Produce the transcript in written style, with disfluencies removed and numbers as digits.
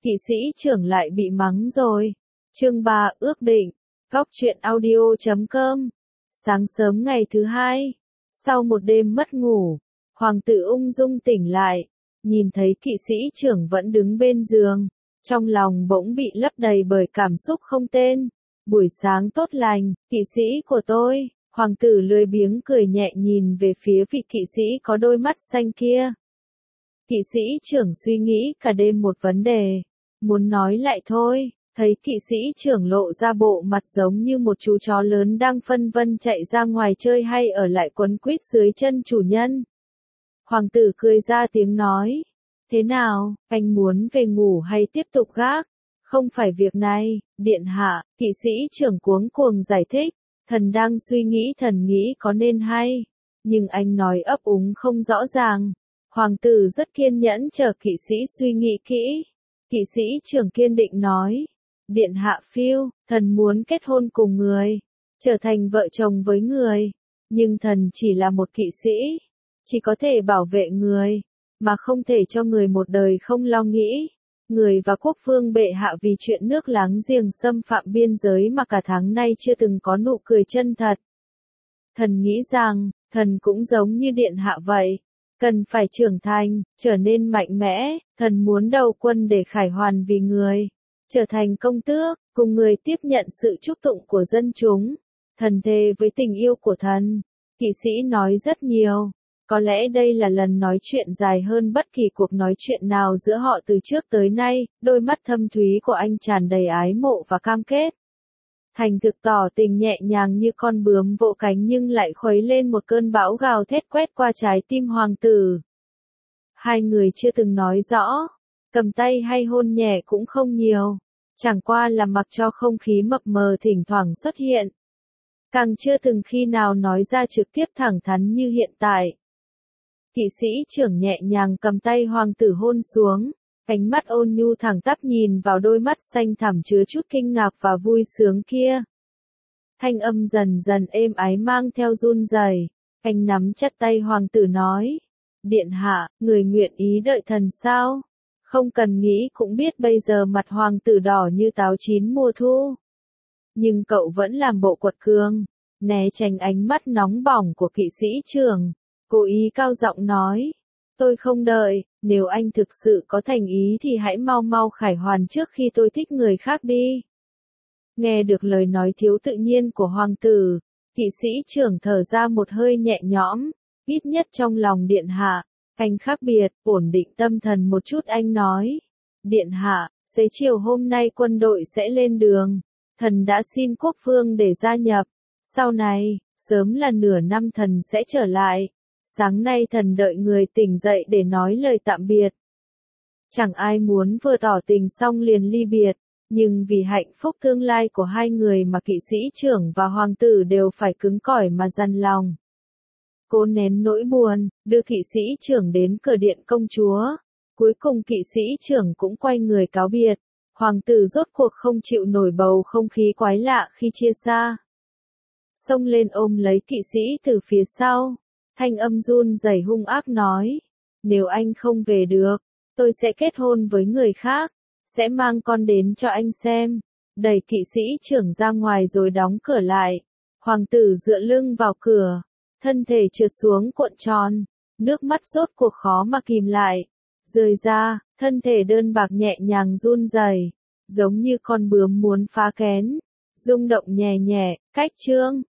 kỵ sĩ trưởng lại bị mắng rồi. Chương 3 ước định. Góc truyện audio.com. Sáng sớm ngày thứ hai, sau một đêm mất ngủ, hoàng tử ung dung tỉnh lại, nhìn thấy kỵ sĩ trưởng vẫn đứng bên giường, trong lòng bỗng bị lấp đầy bởi cảm xúc không tên. Buổi sáng tốt lành, kỵ sĩ của tôi. Hoàng tử lười biếng cười nhẹ nhìn về phía vị kỵ sĩ có đôi mắt xanh kia. Kỵ sĩ trưởng suy nghĩ cả đêm một vấn đề, muốn nói lại thôi, thấy kỵ sĩ trưởng lộ ra bộ mặt giống như một chú chó lớn đang phân vân chạy ra ngoài chơi hay ở lại quấn quýt dưới chân chủ nhân. Hoàng tử cười ra tiếng nói, thế nào, anh muốn về ngủ hay tiếp tục gác? Không phải việc này, điện hạ, kỵ sĩ trưởng cuống cuồng giải thích. Thần đang suy nghĩ, thần nghĩ có nên hay, nhưng anh nói ấp úng không rõ ràng. Hoàng tử rất kiên nhẫn chờ kỵ sĩ suy nghĩ kỹ. Kỵ sĩ trưởng kiên định nói, điện hạ phiêu, thần muốn kết hôn cùng người, trở thành vợ chồng với người, nhưng thần chỉ là một kỵ sĩ, chỉ có thể bảo vệ người, mà không thể cho người một đời không lo nghĩ. Người và quốc vương bệ hạ vì chuyện nước láng giềng xâm phạm biên giới mà cả tháng nay chưa từng có nụ cười chân thật. Thần nghĩ rằng, thần cũng giống như điện hạ vậy, cần phải trưởng thành, trở nên mạnh mẽ, thần muốn đầu quân để khải hoàn vì người, trở thành công tước, cùng người tiếp nhận sự chúc tụng của dân chúng. Thần thề với tình yêu của thần. Kỵ sĩ nói rất nhiều. Có lẽ đây là lần nói chuyện dài hơn bất kỳ cuộc nói chuyện nào giữa họ từ trước tới nay, đôi mắt thâm thúy của anh tràn đầy ái mộ và cam kết. Thành thực tỏ tình nhẹ nhàng như con bướm vỗ cánh nhưng lại khuấy lên một cơn bão gào thét quét qua trái tim hoàng tử. Hai người chưa từng nói rõ, cầm tay hay hôn nhẹ cũng không nhiều, chẳng qua là mặc cho không khí mập mờ thỉnh thoảng xuất hiện. Càng chưa từng khi nào nói ra trực tiếp thẳng thắn như hiện tại. Kỵ sĩ trưởng nhẹ nhàng cầm tay hoàng tử hôn xuống, ánh mắt ôn nhu thẳng tắp nhìn vào đôi mắt xanh thẳm chứa chút kinh ngạc và vui sướng kia. Thanh âm dần dần êm ái mang theo run rẩy. Anh nắm chặt tay hoàng tử nói, điện hạ, người nguyện ý đợi thần sao? Không cần nghĩ cũng biết bây giờ mặt hoàng tử đỏ như táo chín mùa thu. Nhưng cậu vẫn làm bộ quật cường, né tránh ánh mắt nóng bỏng của kỵ sĩ trưởng. Cố ý cao giọng nói, tôi không đợi, nếu anh thực sự có thành ý thì hãy mau mau khải hoàn trước khi tôi thích người khác đi. Nghe được lời nói thiếu tự nhiên của hoàng tử, kỵ sĩ trưởng thở ra một hơi nhẹ nhõm, ít nhất trong lòng điện hạ, anh khác biệt, ổn định tâm thần một chút anh nói. Điện hạ, xế chiều hôm nay quân đội sẽ lên đường, thần đã xin quốc vương để gia nhập, sau này, sớm là nửa năm thần sẽ trở lại. Sáng nay thần đợi người tỉnh dậy để nói lời tạm biệt. Chẳng ai muốn vừa tỏ tình xong liền ly biệt, nhưng vì hạnh phúc tương lai của hai người mà kỵ sĩ trưởng và hoàng tử đều phải cứng cỏi mà dằn lòng. Cố nén nỗi buồn, đưa kỵ sĩ trưởng đến cửa điện công chúa. Cuối cùng kỵ sĩ trưởng cũng quay người cáo biệt. Hoàng tử rốt cuộc không chịu nổi bầu không khí quái lạ khi chia xa. Xông lên ôm lấy kỵ sĩ từ phía sau. Thanh âm run rẩy hung ác nói, nếu anh không về được, tôi sẽ kết hôn với người khác, sẽ mang con đến cho anh xem. Đẩy kỵ sĩ trưởng ra ngoài rồi đóng cửa lại. Hoàng tử dựa lưng vào cửa, thân thể trượt xuống cuộn tròn, nước mắt rốt cuộc khó mà kìm lại. Rơi ra, thân thể đơn bạc nhẹ nhàng run rẩy, giống như con bướm muốn phá kén, rung động nhẹ nhẹ. Cách chương